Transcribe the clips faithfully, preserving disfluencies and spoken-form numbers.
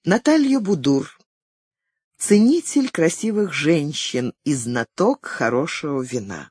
Наталья Будур. Ценитель красивых женщин и знаток хорошего вина.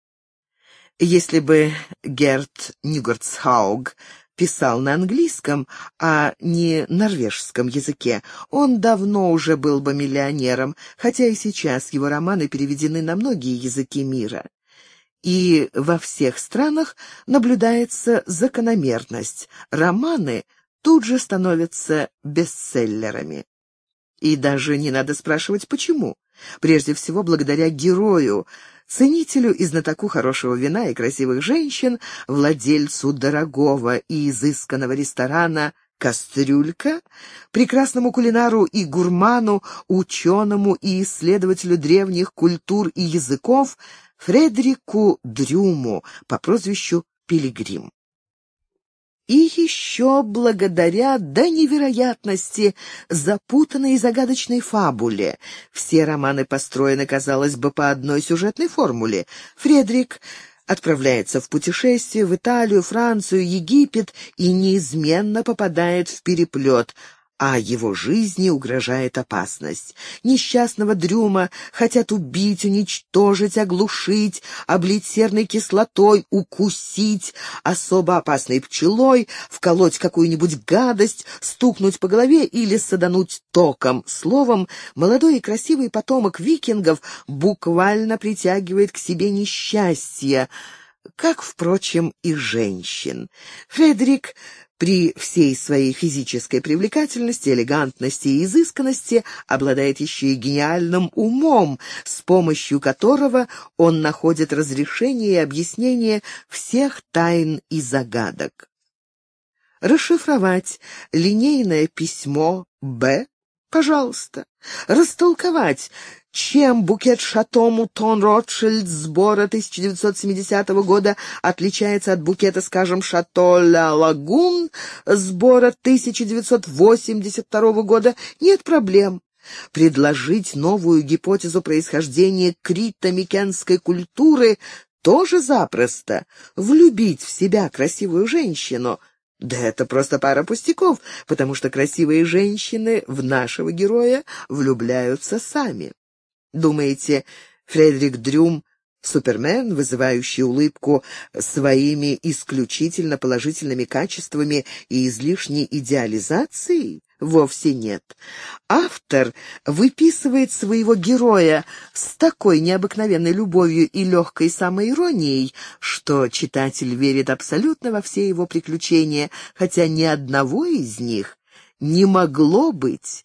Если бы Герт Нюгертсхауг писал на английском, а не норвежском языке, он давно уже был бы миллионером, хотя и сейчас его романы переведены на многие языки мира. И во всех странах наблюдается закономерность. Романы тут же становятся бестселлерами. И даже не надо спрашивать, почему. Прежде всего, благодаря герою, ценителю и знатоку хорошего вина и красивых женщин, владельцу дорогого и изысканного ресторана «Кастрюлька», прекрасному кулинару и гурману, ученому и исследователю древних культур и языков Фредерику Дрюму по прозвищу Пилигрим. И еще благодаря до невероятности запутанной и загадочной фабуле. Все романы построены, казалось бы, по одной сюжетной формуле. Фредерик отправляется в путешествие в Италию, Францию, Египет и неизменно попадает в переплет, а его жизни угрожает опасность. Несчастного Дрюма хотят убить, уничтожить, оглушить, облить серной кислотой, укусить особо опасной пчелой, вколоть какую-нибудь гадость, стукнуть по голове или садануть током. Словом, молодой и красивый потомок викингов буквально притягивает к себе несчастье, как, впрочем, и женщин. Фредерик при всей своей физической привлекательности, элегантности и изысканности обладает еще и гениальным умом, с помощью которого он находит разрешение и объяснение всех тайн и загадок. Расшифровать линейное письмо «Б» — пожалуйста. Растолковать, чем букет Шато Мутон Ротшильд сбора тысяча девятьсот семидесятого года отличается от букета, скажем, Шато Ля Лагун сбора тысяча девятьсот восемьдесят второго года, нет проблем. Предложить новую гипотезу происхождения крито-микенской культуры тоже запросто. Влюбить в себя красивую женщину — да это просто пара пустяков, потому что красивые женщины в нашего героя влюбляются сами. Думаете, Фредерик Дрюм — супермен, вызывающий улыбку своими исключительно положительными качествами и излишней идеализацией? Вовсе нет. Автор выписывает своего героя с такой необыкновенной любовью и легкой самоиронией, что читатель верит абсолютно во все его приключения, хотя ни одного из них не могло быть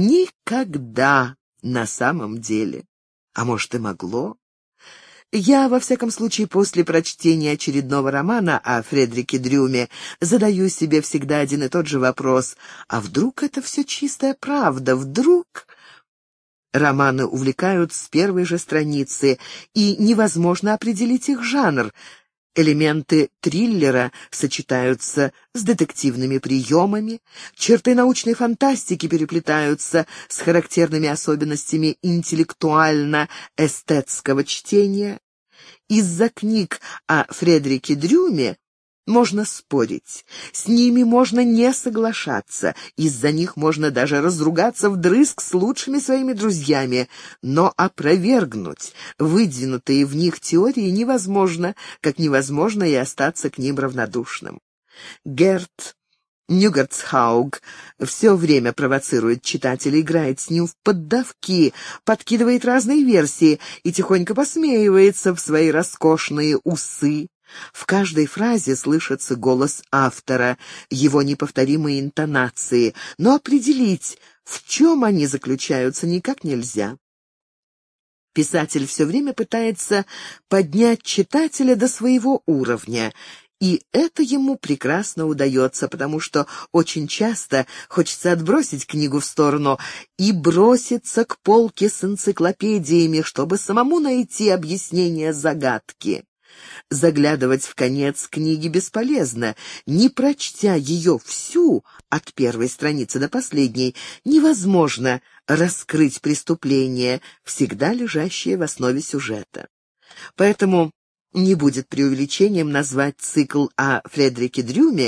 никогда на самом деле. А может, и могло? Я, во всяком случае, после прочтения очередного романа о Фредерике Дрюме задаю себе всегда один и тот же вопрос. А вдруг это все чистая правда? Вдруг... Романы увлекают с первой же страницы, и невозможно определить их жанр. Элементы триллера сочетаются с детективными приемами, черты научной фантастики переплетаются с характерными особенностями интеллектуально-эстетского чтения. Из-за книг о Фредерике Дрюме можно спорить, с ними можно не соглашаться, из-за них можно даже разругаться вдрызг с лучшими своими друзьями, но опровергнуть выдвинутые в них теории невозможно, как невозможно и остаться к ним равнодушным. Герт Нюгертсхауг все время провоцирует читателя, играет с ним в поддавки, подкидывает разные версии и тихонько посмеивается в свои роскошные усы. В каждой фразе слышится голос автора, его неповторимые интонации, но определить, в чем они заключаются, никак нельзя. Писатель все время пытается поднять читателя до своего уровня, и это ему прекрасно удается, потому что очень часто хочется отбросить книгу в сторону и броситься к полке с энциклопедиями, чтобы самому найти объяснение загадки. Заглядывать в конец книги бесполезно. Не прочтя ее всю, от первой страницы до последней, невозможно раскрыть преступление, всегда лежащее в основе сюжета. Поэтому не будет преувеличением назвать цикл о Фредерике Дрюме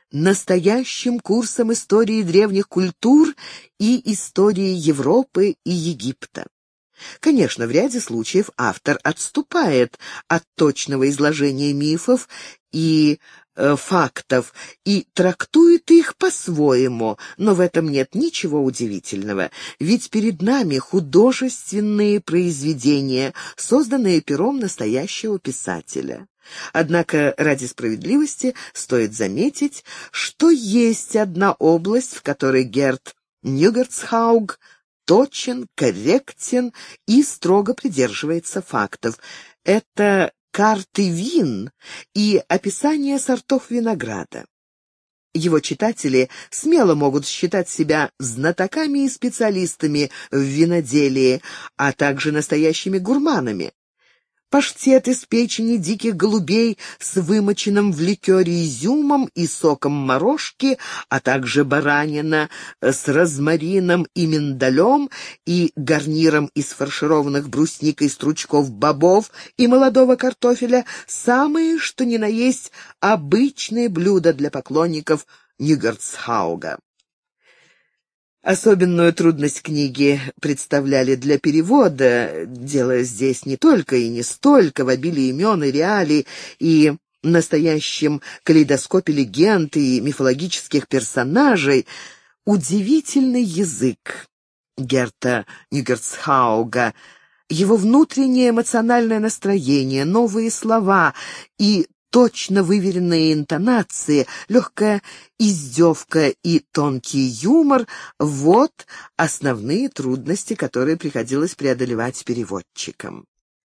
настоящим курсом истории древних культур и истории Европы и Египта. Конечно, в ряде случаев автор отступает от точного изложения мифов и э, фактов и трактует их по-своему, но в этом нет ничего удивительного, ведь перед нами художественные произведения, созданные пером настоящего писателя. Однако ради справедливости стоит заметить, что есть одна область, в которой Герт Нюгертсхауг точен, корректен и строго придерживается фактов. Это карты вин и описание сортов винограда. Его читатели смело могут считать себя знатоками и специалистами в виноделии, а также настоящими гурманами. Паштет из печени диких голубей с вымоченным в ликере изюмом и соком морожки, а также баранина с розмарином и миндалем и гарниром из фаршированных брусникой стручков бобов и молодого картофеля — самые, что ни на есть, обычные блюда для поклонников Нюгертсхауга. Особенную трудность книги представляли для перевода. Дело здесь не только и не столько в обилии имен и реалий и настоящем калейдоскопе легенд и мифологических персонажей. Удивительный язык Герта Нюгертсхауга, его внутреннее эмоциональное настроение, новые слова и точно выверенные интонации, легкая издевка и тонкий юмор — вот основные трудности, которые приходилось преодолевать переводчикам.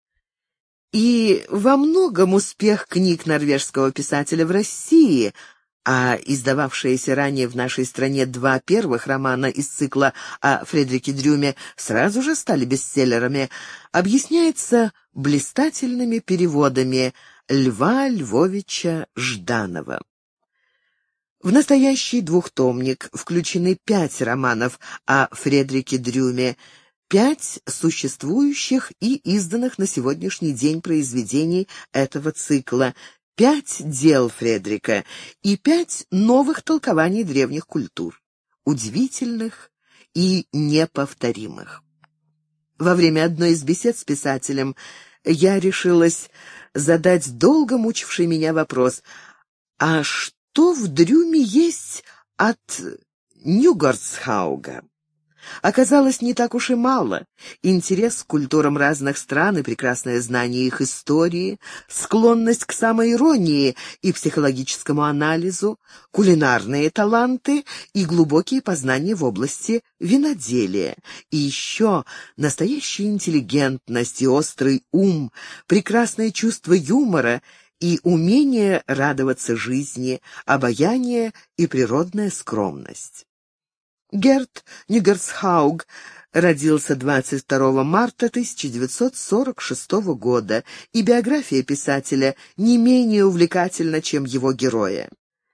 И во многом успех книг норвежского писателя в России, а издававшиеся ранее в нашей стране два первых романа из цикла о Фредерике Дрюме сразу же стали бестселлерами, объясняется блистательными переводами Льва Львовича Жданова. В настоящий двухтомник включены пять романов о Фредерике Дрюме, пять существующих и изданных на сегодняшний день произведений этого цикла, пять дел Фредерика и пять новых толкований древних культур, удивительных и неповторимых. Во время одной из бесед с писателем я решилась задать долго мучивший меня вопрос: а что в Дрюме есть от Нюгертсхауга? Оказалось, не так уж и мало. Интерес к культурам разных стран и прекрасное знание их истории, склонность к самоиронии и психологическому анализу, кулинарные таланты и глубокие познания в области виноделия. И еще настоящая интеллигентность и острый ум, прекрасное чувство юмора и умение радоваться жизни, обаяние и природная скромность. Герт Нюгертсхауг родился двадцать второго марта тысяча девятьсот сорок шестого года, и биография писателя не менее увлекательна, чем его героя.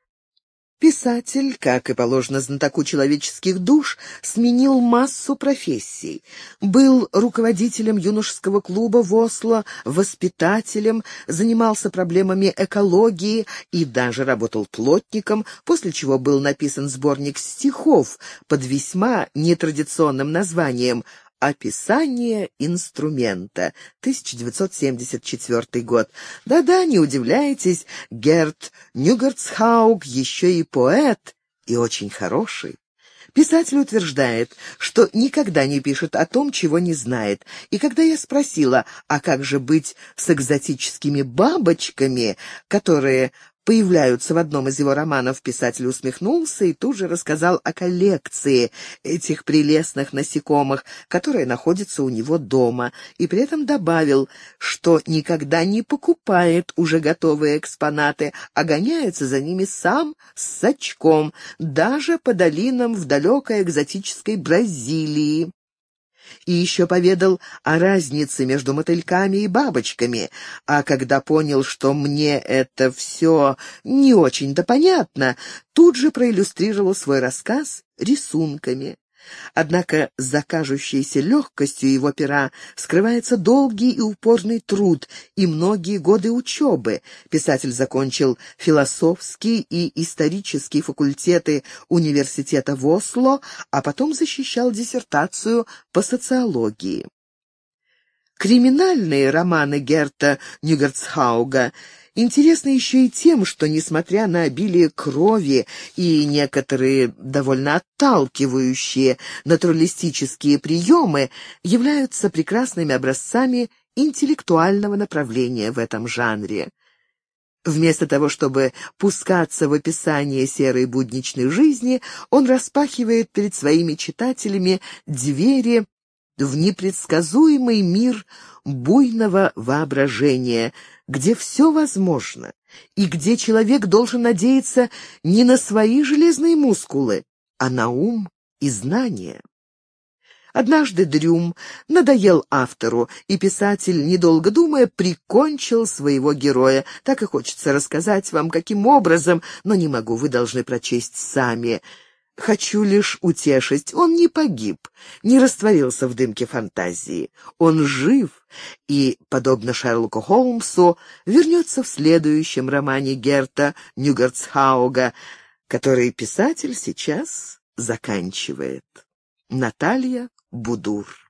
Писатель, как и положено знатоку человеческих душ, сменил массу профессий. Был руководителем юношеского клуба в Осло, воспитателем, занимался проблемами экологии и даже работал плотником, после чего был написан сборник стихов под весьма нетрадиционным названием «Описание инструмента», тысяча девятьсот семьдесят четвёртый год. Да-да, не удивляйтесь, Герт Нюгертсхауг еще и поэт, и очень хороший. Писатель утверждает, что никогда не пишет о том, чего не знает. И когда я спросила, а как же быть с экзотическими бабочками, которые появляются в одном из его романов, писатель усмехнулся и тут же рассказал о коллекции этих прелестных насекомых, которая находится у него дома, и при этом добавил, что никогда не покупает уже готовые экспонаты, а гоняется за ними сам с сачком, даже по долинам в далекой экзотической Бразилии. И еще поведал о разнице между мотыльками и бабочками, а когда понял, что мне это все не очень-то понятно, тут же проиллюстрировал свой рассказ рисунками. Однако за кажущейся легкостью его пера скрывается долгий и упорный труд и многие годы учебы. Писатель закончил философский и исторический факультеты университета в Осло, а потом защищал диссертацию по социологии. Криминальные романы Герта Нюгертсхауга интересны еще и тем, что, несмотря на обилие крови и некоторые довольно отталкивающие натуралистические приемы, являются прекрасными образцами интеллектуального направления в этом жанре. Вместо того, чтобы пускаться в описание серой будничной жизни, он распахивает перед своими читателями двери в непредсказуемый мир буйного воображения, где все возможно, и где человек должен надеяться не на свои железные мускулы, а на ум и знания. Однажды Дрюм надоел автору, и писатель, недолго думая, прикончил своего героя. Так и хочется рассказать вам, каким образом, но не могу, вы должны прочесть сами. Хочу лишь утешить, он не погиб, не растворился в дымке фантазии. Он жив и, подобно Шерлоку Холмсу, вернется в следующем романе Герта Нюгертсхауга, который писатель сейчас заканчивает. Наталья Будур.